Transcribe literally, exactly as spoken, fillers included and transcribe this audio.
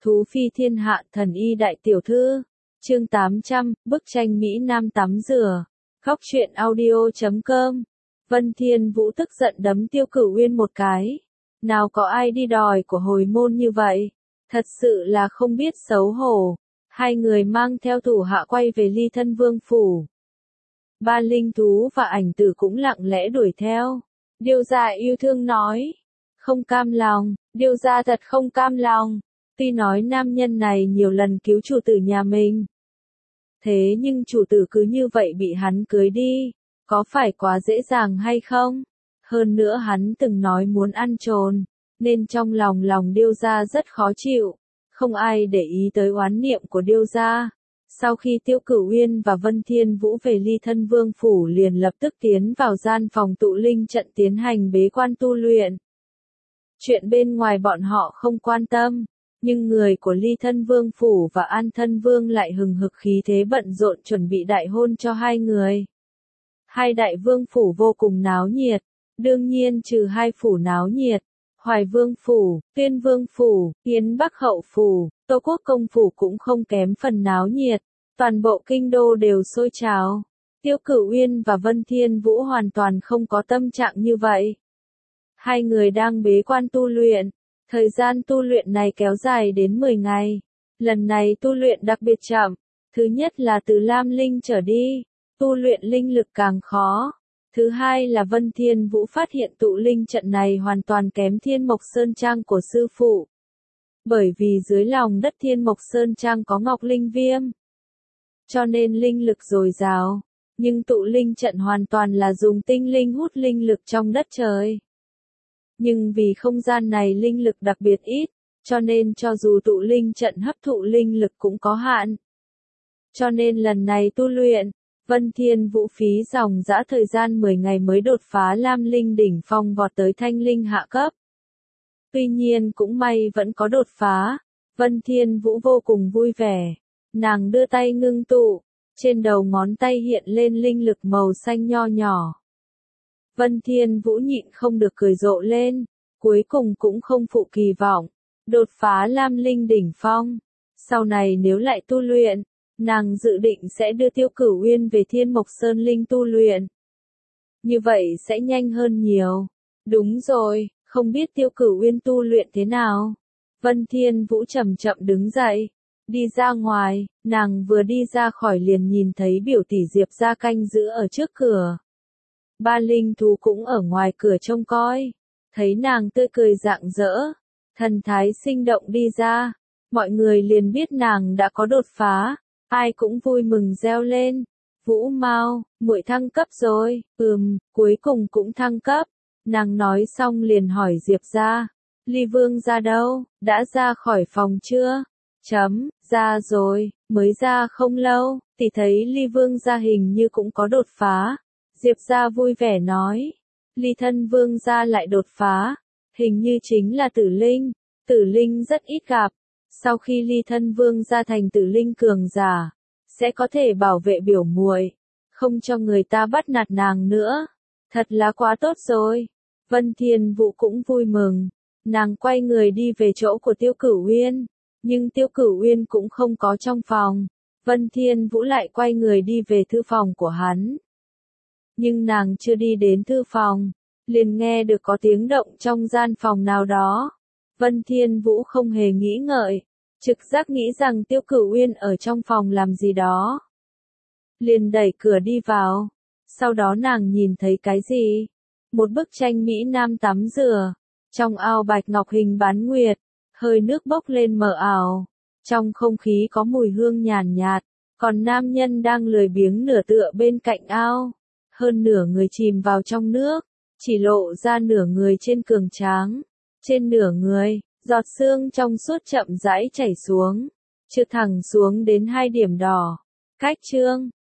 Thú phi thiên hạ thần y đại tiểu thư. Chương tám trăm, bức tranh Mỹ Nam tắm rửa. Khóc chuyện audio chấm com. Vân Thiên Vũ tức giận đấm Tiêu Cửu Uyên một cái. Nào có ai đi đòi của hồi môn như vậy. Thật sự là không biết xấu hổ. Hai người mang theo thủ hạ quay về Ly Thân Vương phủ. Ba linh thú và ảnh tử cũng lặng lẽ đuổi theo. Điêu gia yêu thương nói. Không cam lòng, điêu gia thật không cam lòng. Tuy nói nam nhân này nhiều lần cứu chủ tử nhà mình. Thế nhưng chủ tử cứ như vậy bị hắn cưới đi. Có phải quá dễ dàng hay không? Hơn nữa hắn từng nói muốn ăn trồn. Nên trong lòng lòng điêu gia rất khó chịu. Không ai để ý tới oán niệm của điêu gia. Sau khi Tiêu Cửu Uyên và Vân Thiên Vũ về Ly Thân Vương phủ liền lập tức tiến vào gian phòng tụ linh trận tiến hành bế quan tu luyện. Chuyện bên ngoài bọn họ không quan tâm, nhưng người của Ly Thân Vương phủ và An Thân Vương lại hừng hực khí thế bận rộn chuẩn bị đại hôn cho hai người. Hai đại vương phủ vô cùng náo nhiệt, đương nhiên trừ hai phủ náo nhiệt. Hoài Vương phủ, Tuyên Vương phủ, Yến Bắc Hậu phủ, Tô Quốc Công phủ cũng không kém phần náo nhiệt, toàn bộ kinh đô đều sôi trào. Tiêu Cửu Uyên và Vân Thiên Vũ hoàn toàn không có tâm trạng như vậy. Hai người đang bế quan tu luyện, thời gian tu luyện này kéo dài đến mười ngày. Lần này tu luyện đặc biệt chậm, thứ nhất là từ Lam Linh trở đi, tu luyện linh lực càng khó. Thứ hai là Vân Thiên Vũ phát hiện tụ linh trận này hoàn toàn kém Thiên Mộc Sơn Trang của sư phụ. Bởi vì dưới lòng đất Thiên Mộc Sơn Trang có Ngọc Linh Viêm. Cho nên linh lực dồi dào. Nhưng tụ linh trận hoàn toàn là dùng tinh linh hút linh lực trong đất trời. Nhưng vì không gian này linh lực đặc biệt ít, cho nên cho dù tụ linh trận hấp thụ linh lực cũng có hạn. Cho nên lần này tu luyện, Vân Thiên Vũ phí dòng dã thời gian mười ngày mới đột phá Lam Linh đỉnh phong vọt tới Thanh Linh hạ cấp. Tuy nhiên cũng may vẫn có đột phá, Vân Thiên Vũ vô cùng vui vẻ. Nàng đưa tay ngưng tụ, trên đầu ngón tay hiện lên linh lực màu xanh nho nhỏ. Vân Thiên Vũ nhịn không được cười rộ lên, cuối cùng cũng không phụ kỳ vọng, đột phá Lam Linh đỉnh phong. Sau này nếu lại tu luyện, nàng dự định sẽ đưa Tiêu Cửu Uyên về Thiên Mộc Sơn Linh tu luyện. Như vậy sẽ nhanh hơn nhiều. Đúng rồi, không biết Tiêu Cửu Uyên tu luyện thế nào. Vân Thiên Vũ chậm chậm đứng dậy, đi ra ngoài, nàng vừa đi ra khỏi liền nhìn thấy biểu tỷ Diệp Gia canh giữ ở trước cửa. Ba linh thú cũng ở ngoài cửa trông coi, thấy nàng tươi cười rạng rỡ, thần thái sinh động đi ra, mọi người liền biết nàng đã có đột phá. Ai cũng vui mừng reo lên. Vũ Mao, muội thăng cấp rồi. Ừm, cuối cùng cũng thăng cấp. Nàng nói xong liền hỏi Diệp gia. Ly Vương ra đâu, đã ra khỏi phòng chưa? Chấm, ra rồi, mới ra không lâu, thì thấy Ly Vương gia hình như cũng có đột phá. Diệp gia vui vẻ nói. Ly Thân Vương gia lại đột phá. Hình như chính là Tử Linh. Tử Linh rất ít gặp. Sau khi Ly Thân Vương gia thành Tử Linh cường giả, sẽ có thể bảo vệ biểu muội, không cho người ta bắt nạt nàng nữa. Thật là quá tốt rồi. Vân Thiên Vũ cũng vui mừng. Nàng quay người đi về chỗ của Tiêu Cửu Uyên, nhưng Tiêu Cửu Uyên cũng không có trong phòng. Vân Thiên Vũ lại quay người đi về thư phòng của hắn. Nhưng nàng chưa đi đến thư phòng, liền nghe được có tiếng động trong gian phòng nào đó. Vân Thiên Vũ không hề nghĩ ngợi, trực giác nghĩ rằng Tiêu Cửu Uyên ở trong phòng làm gì đó. Liền đẩy cửa đi vào, sau đó nàng nhìn thấy cái gì? Một bức tranh Mỹ Nam tắm rửa, trong ao bạch ngọc hình bán nguyệt, hơi nước bốc lên mờ ảo, trong không khí có mùi hương nhàn nhạt, còn nam nhân đang lười biếng nửa tựa bên cạnh ao, hơn nửa người chìm vào trong nước, chỉ lộ ra nửa người trên cường tráng. Trên nửa người, giọt sương trong suốt chậm rãi chảy xuống, trượt thẳng xuống đến hai điểm đỏ. Cách chương